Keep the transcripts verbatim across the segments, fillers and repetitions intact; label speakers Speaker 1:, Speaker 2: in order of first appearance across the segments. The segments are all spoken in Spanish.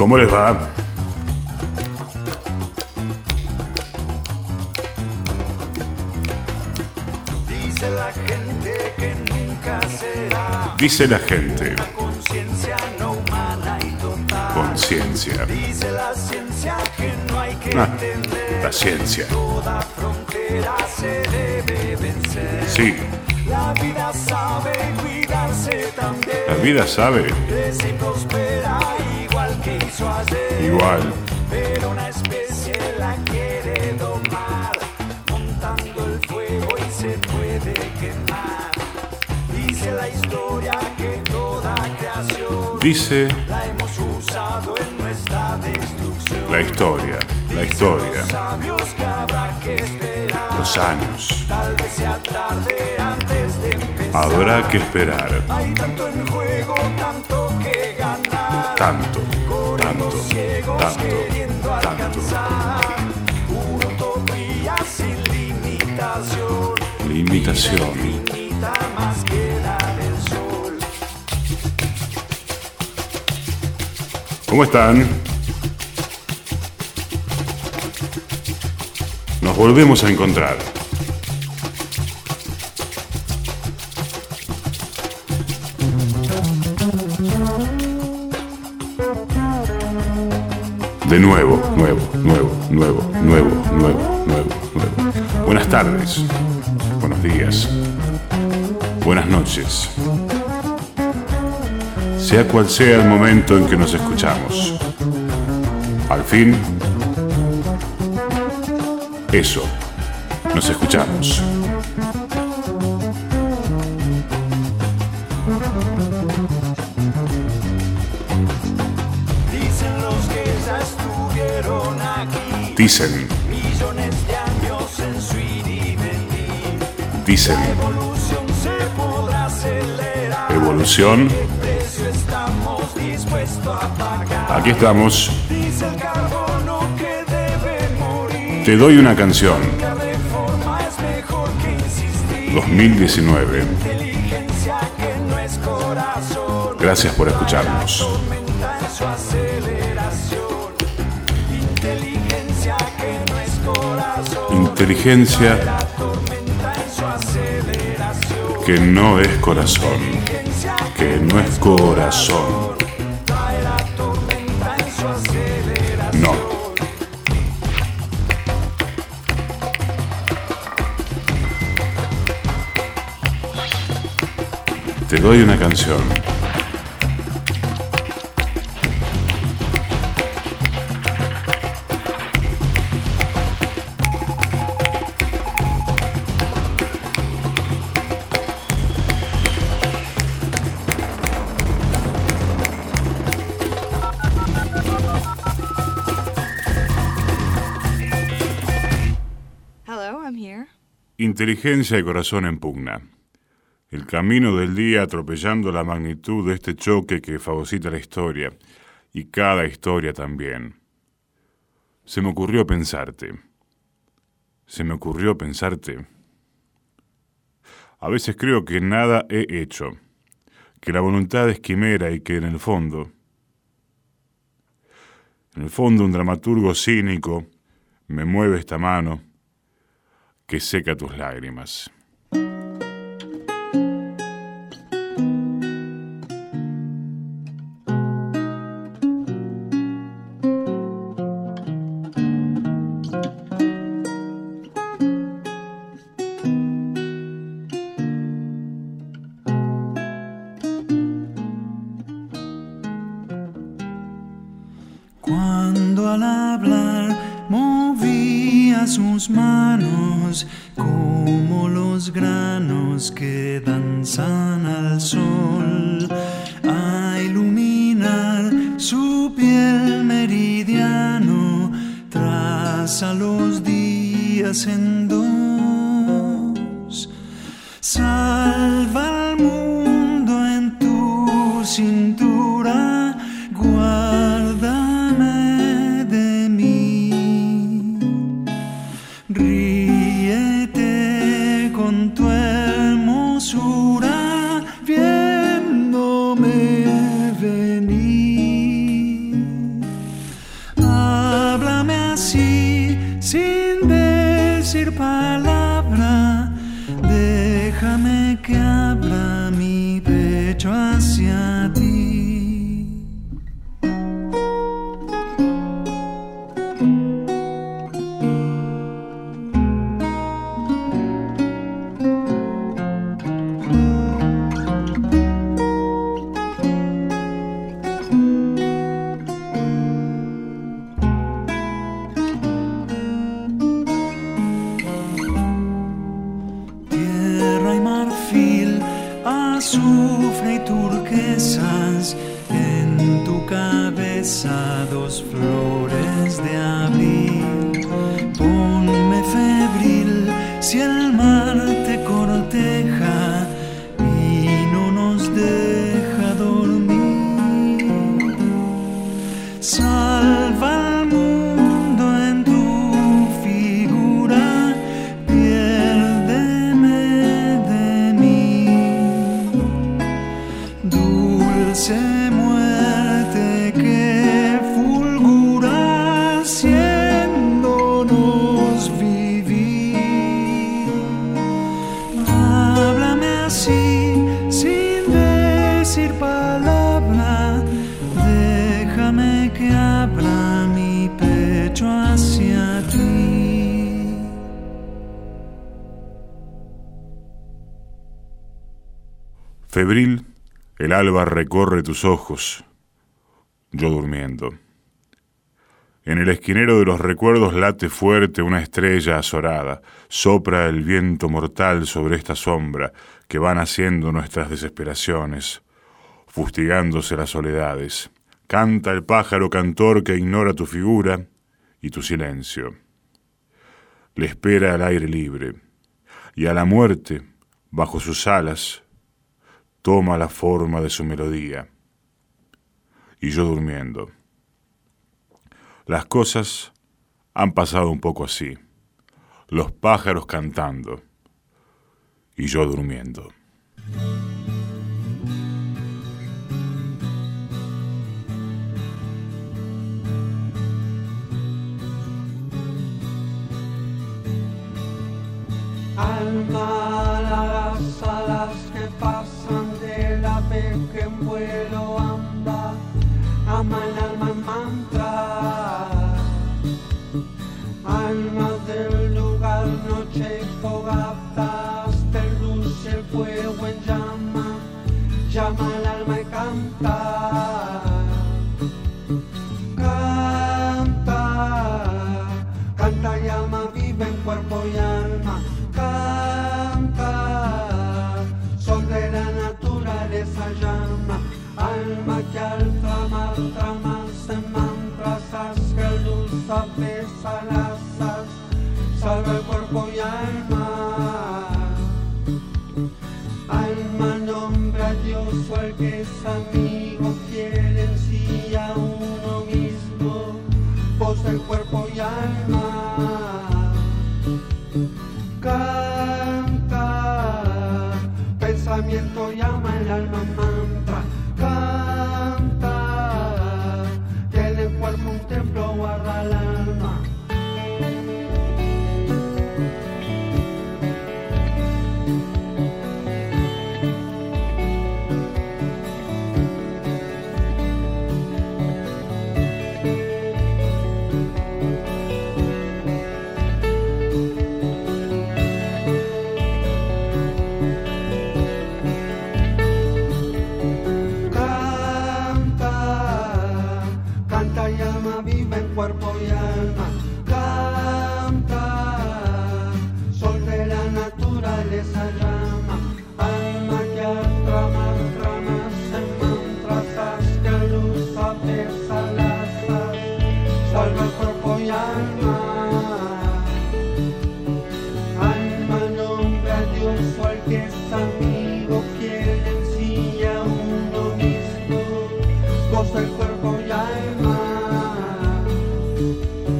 Speaker 1: ¿Cómo les va?
Speaker 2: Dice la gente que nunca será.
Speaker 1: Dice la gente.
Speaker 2: Una conciencia no humana y total.
Speaker 1: Conciencia.
Speaker 2: Dice la ciencia que no hay que
Speaker 1: Ah,
Speaker 2: entender.
Speaker 1: la ciencia.
Speaker 2: Toda frontera se debe vencer.
Speaker 1: Sí.
Speaker 2: La vida sabe cuidarse también.
Speaker 1: La vida sabe.
Speaker 2: Crece y prospera igual que hizo ayer.
Speaker 1: Igual.
Speaker 2: Pero una especie la quiere domar, montando el fuego y se puede quemar. Dice la historia que toda creación
Speaker 1: Dice
Speaker 2: la hemos usado en nuestra destrucción.
Speaker 1: la historia. La historia.
Speaker 2: Los sabios que habrá que esperar.
Speaker 1: Los años.
Speaker 2: Tal vez sea tarde antes de empezar.
Speaker 1: Habrá que esperar.
Speaker 2: Hay tanto en juego, tanto que ganar.
Speaker 1: Tanto.
Speaker 2: Corriendo
Speaker 1: Tanto.
Speaker 2: ciegos
Speaker 1: Tanto.
Speaker 2: queriendo
Speaker 1: Tanto.
Speaker 2: alcanzar una utopía sin limitación.
Speaker 1: Limitación.
Speaker 2: Infinita más que la del sol.
Speaker 1: ¿Cómo están? Nos volvemos a encontrar. De nuevo, nuevo, nuevo, nuevo, nuevo, nuevo, nuevo, nuevo. Buenas tardes, buenos días, buenas noches. Sea cual sea el momento en que nos escuchamos. Al fin, eso, nos escuchamos.
Speaker 2: Dicen los que ya estuvieron aquí.
Speaker 1: Dicen,
Speaker 2: Millones de años en su ir y venir.
Speaker 1: dicen,
Speaker 2: La evolución se podrá acelerar.
Speaker 1: evolución.
Speaker 2: ¿Qué precio estamos dispuestos a pagar?
Speaker 1: Aquí estamos.
Speaker 2: Dice el carbono que debe morir.
Speaker 1: Te doy una canción.
Speaker 2: La reforma es mejor que insistir.
Speaker 1: dos mil diecinueve.
Speaker 2: Inteligencia que no es corazón.
Speaker 1: Gracias por escucharnos.
Speaker 2: Tormenta en su aceleración. Inteligencia que no es corazón.
Speaker 1: Inteligencia
Speaker 2: La tormenta en su aceleración.
Speaker 1: que no es corazón.
Speaker 2: Inteligencia
Speaker 1: Que no es corazón.
Speaker 2: trae la tormenta en su aceleración.
Speaker 1: No. Te doy una canción.
Speaker 3: Hello, I'm here.
Speaker 1: Inteligencia y corazón en pugna. El camino del día atropellando la magnitud de este choque que fagocita la historia, y cada historia también. Se me ocurrió pensarte. Se me ocurrió pensarte. A veces creo que nada he hecho, que la voluntad es quimera y que en el fondo, en el fondo un dramaturgo cínico me mueve esta mano que seca tus lágrimas.
Speaker 2: Cuando al hablar movía sus manos como los granos que danzan al sol, a iluminar su piel meridiano, traza los días en dos. Salva al mundo en tu cintura, guárdame de mí. Ríete con tu hermosura, viéndome venir.
Speaker 3: palabra, déjame que abra mi pecho hacia ti. Azufre y turquesas, en tu cabeza dos flores de abril. Ponme febril si el mar te corteja y no nos deja dormir. Salva al mundo en tu figura, piérdeme de mí. Dulce muerte que fulgura haciéndonos vivir. Háblame así sin decir palabra, déjame que abra mi pecho hacia ti.
Speaker 1: Febril, el alba recorre tus ojos, yo durmiendo. En el esquinero de los recuerdos late fuerte una estrella azorada, sopra el viento mortal sobre esta sombra que van haciendo nuestras desesperaciones, fustigándose las soledades. Canta el pájaro cantor que ignora tu figura y tu silencio. Le espera al aire libre, y a la muerte, bajo sus alas, toma la forma de su melodía. Y yo durmiendo. Las cosas han pasado un poco así. Los pájaros cantando y yo durmiendo.
Speaker 4: Alma, las alas que pasan del ave que en vuelo anda, ama el alma en mantra. Alma del lugar, noche y fogatas, de luz el fuego en llama, llama el alma y canta. Canta, canta y alma vive en cuerpo y alma. Canta, son de la naturaleza llama, alma que al tramar tramas en mantras, haz que luz apesa las as, salva el cuerpo y alma. Alma nombra a Dios o al que es amigo, fiel en sí a uno mismo, voz del cuerpo y alma. Canta, pensamiento llama el alma mantra. Canta, que en el cuerpo un templo guarda el alma. Cuerpo y alma, canta, sol de la naturaleza llama, alma que al tramar ramas en mantras, haz que luz apesa las as, salva el cuerpo y alma. Alma nombra a Dios o al que es amigo, fiel en sí a uno mismo, voz del cuerpo y alma.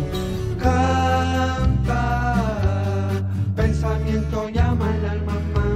Speaker 4: Llama el alma más.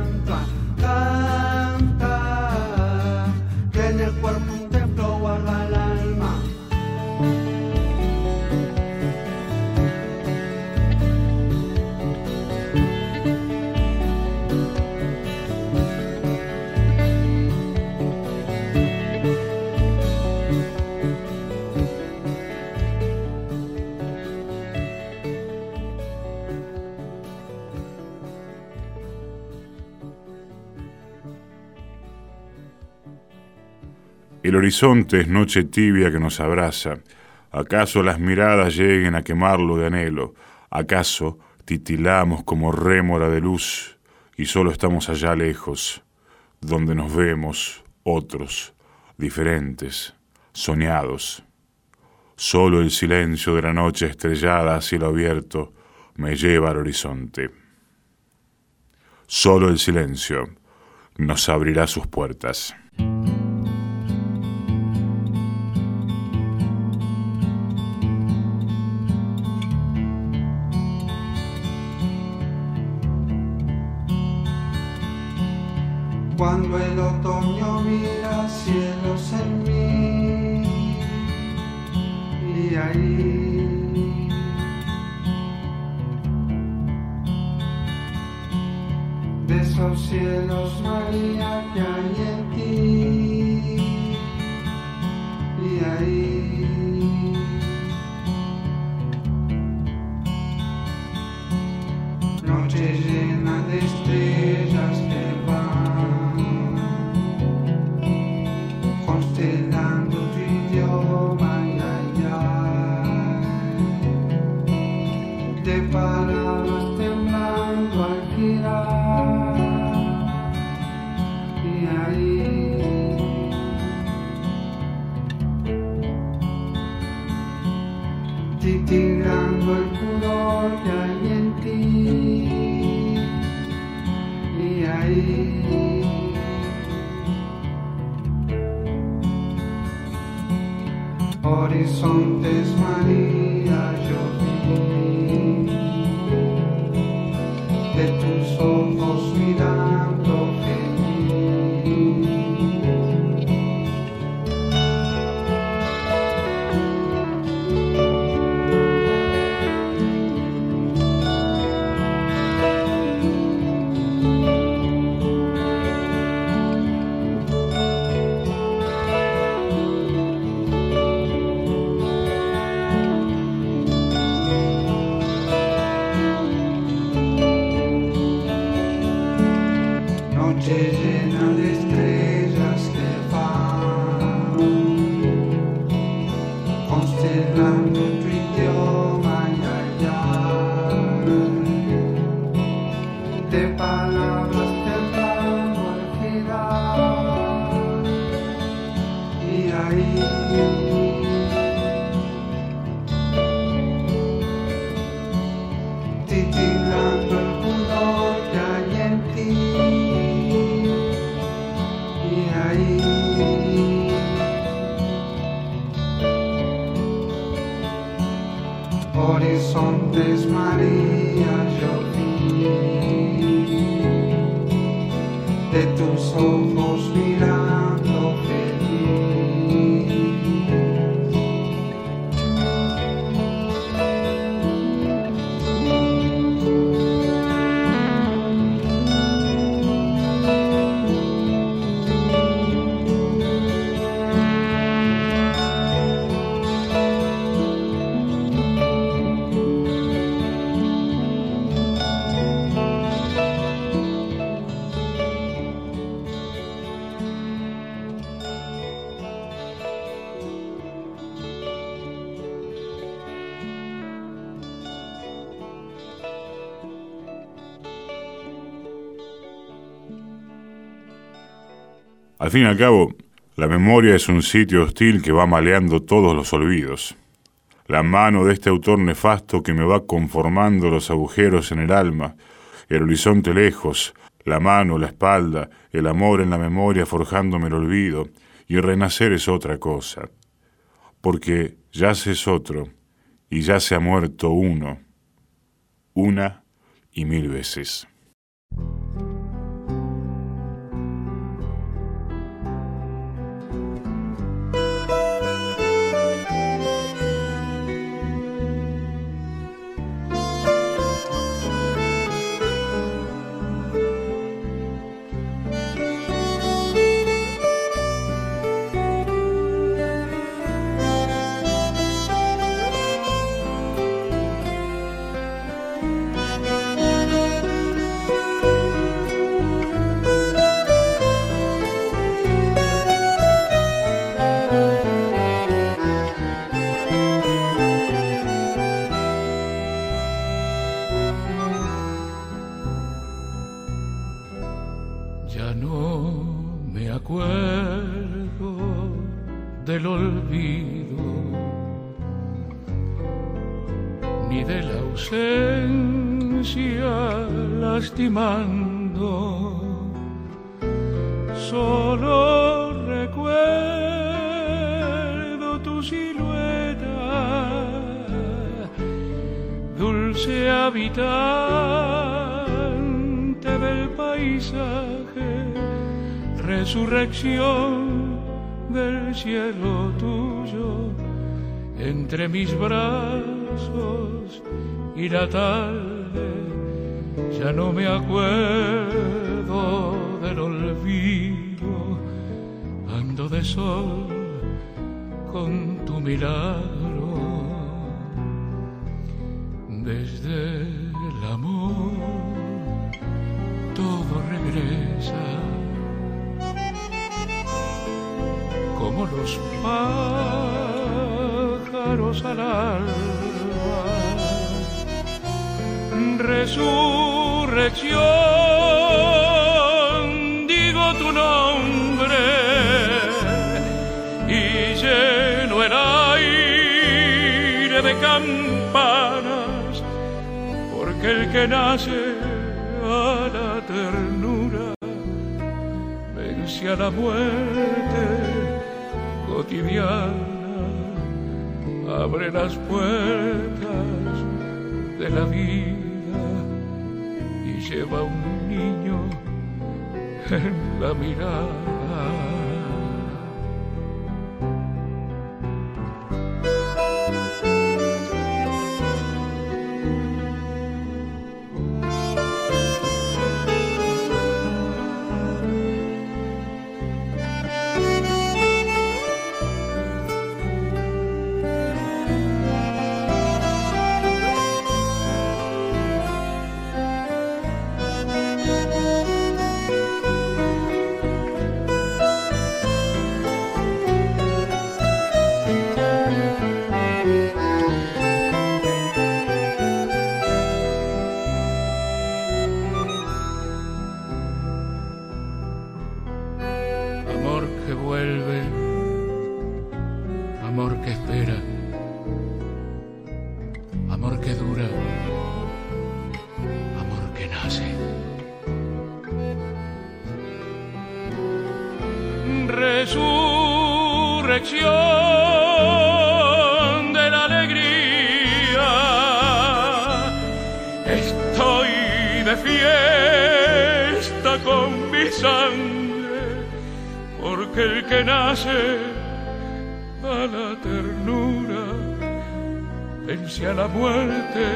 Speaker 1: El horizonte es noche tibia que nos abraza. ¿Acaso las miradas lleguen a quemarlo de anhelo? ¿Acaso titilamos como rémora de luz y solo estamos allá lejos, donde nos vemos otros, diferentes, soñados? Solo el silencio de la noche estrellada a cielo abierto me lleva al horizonte. Solo el silencio nos abrirá sus puertas.
Speaker 4: Cuando el otoño mira cielos en mí, y ahí de esos cielos, María, que hay en ti, y ahí noche llena de estrellas que van constelando tu idioma, ay, ay, ay, de palabras temblando al girar, y ahí titilando el pudor que hay en ti, y ahí horizontes, María, yo vi de tus ojos mirando feliz. Noche llena de estrellas que van constelando tu idioma, ay, ay, ay, de palabras temblando al girar, y ahí titilando el pudor que hay en ti, y ahí horizontes, María, yo vi de tus ojos mirando feliz.
Speaker 1: Al fin y al cabo, la memoria es un sitio hostil que va maleando todos los olvidos. La mano de este autor nefasto que me va conformando los agujeros en el alma, el horizonte lejos, la mano, la espalda, el amor en la memoria forjándome el olvido, y el renacer es otra cosa. Porque yace es otro, y ya se ha muerto uno, una y mil veces.
Speaker 5: Ya no me acuerdo del olvido, ni de la ausencia lastimando. Solo recuerdo tu silueta, dulce habitante del paisaje, resurrección del cielo tuyo, entre mis brazos y la tarde. Ya no me acuerdo del olvido, ando de sol con tu milagro. Desde el amor todo regresa, como los pájaros al alba. Resurrección, digo tu nombre y lleno el aire de campanas, porque el que nace a la ternura vence a la muerte cotidiana, abre las puertas de la vida y lleva a un niño en la mirada. Resurrección de la alegría, estoy de fiesta con mi sangre, porque el que nace a la ternura vence a la muerte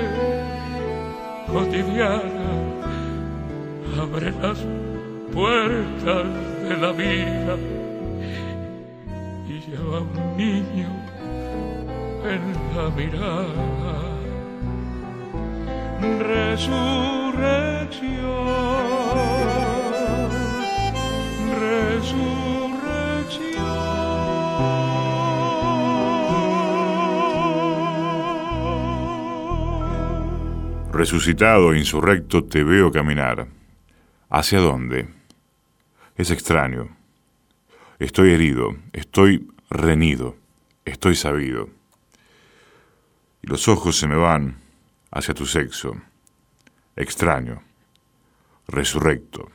Speaker 5: cotidiana, abre las puertas de la vida y lleva a un niño en la mirada. Resurrección, resurrección.
Speaker 1: Resucitado, insurrecto, te veo caminar. ¿Hacia dónde? Es extraño. Estoy herido, estoy reñido, estoy sabido. Y los ojos se me van hacia tu sexo. Extraño, resurrecto.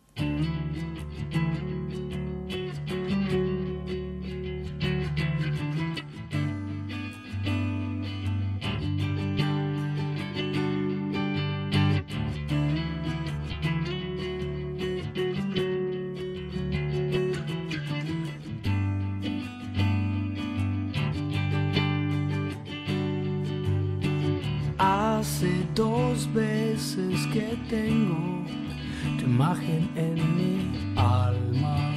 Speaker 3: Hace dos veces que tengo tu imagen en mi alma.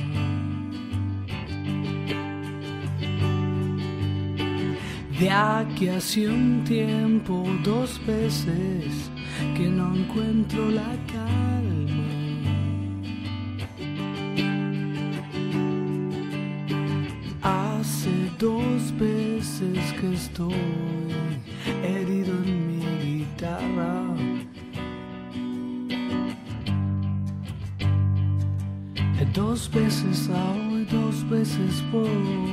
Speaker 3: De aquí hace un tiempo, dos veces que no encuentro la calma. Hace dos veces que estoy herido en mi guitarra. dos veces hoy, dos veces voy,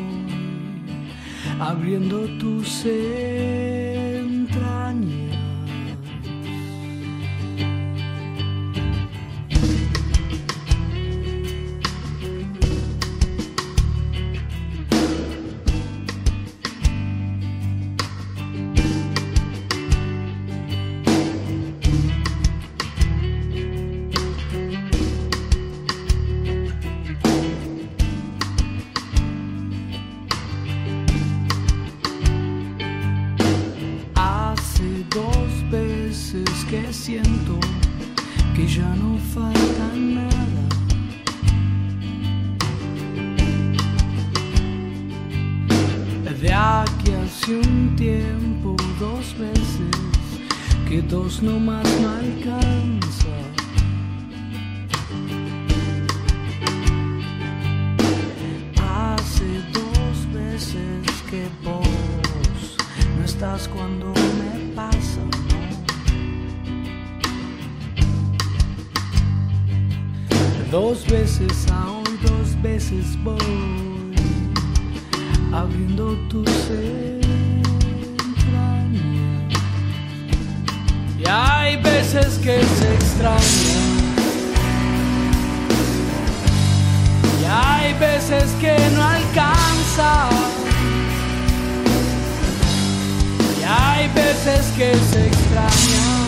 Speaker 3: abriendo tus entrañas. Que siento que ya no falta nada. De aquí hace un tiempo, dos veces, que dos nomás no alcanza. Hace dos veces que vos no estás cuando me pasa. Dos veces aún, dos veces voy, abriendo tus entrañas. Y hay veces que se extrañan, y hay veces que no alcanza, y hay veces que se extrañan.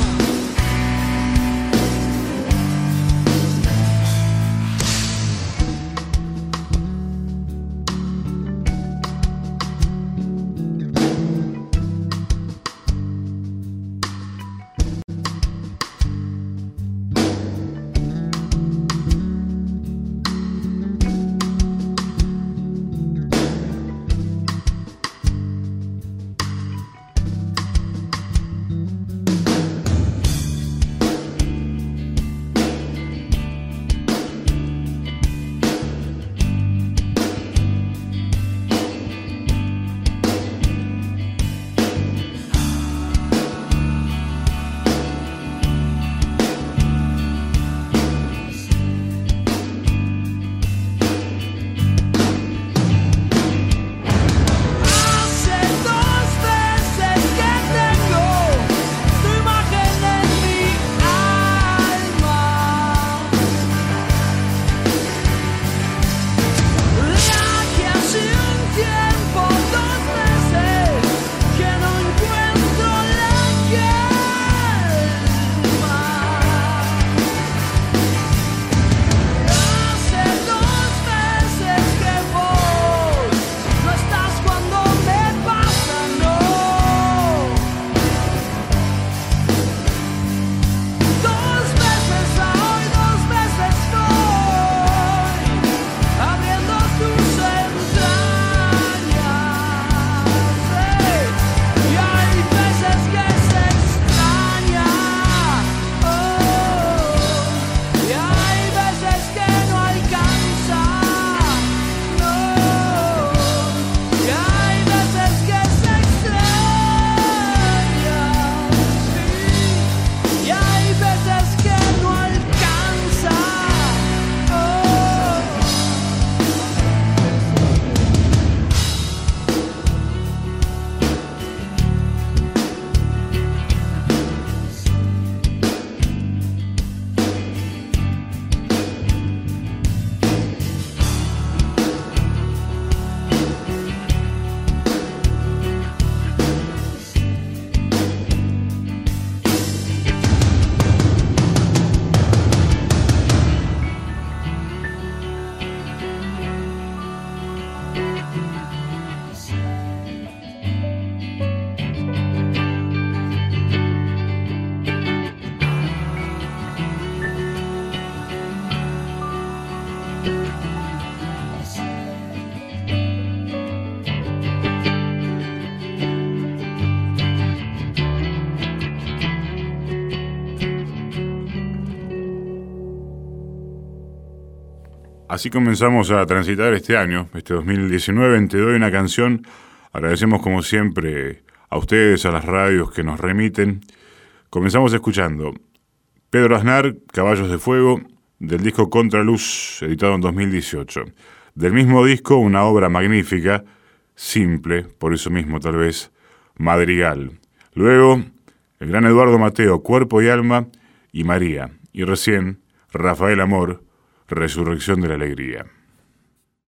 Speaker 1: Así comenzamos a transitar este año, este dos mil diecinueve, en Te Doy Una Canción. Agradecemos como siempre a ustedes, a las radios que nos remiten. Comenzamos escuchando Pedro Aznar, Caballos de Fuego, del disco Contraluz, editado en dos mil dieciocho. Del mismo disco, una obra magnífica, simple, por eso mismo tal vez, Madrigal. Luego, el gran Eduardo Mateo, Cuerpo y Alma, y María. Y recién, Rafael Amor, Resurrección de la Alegría.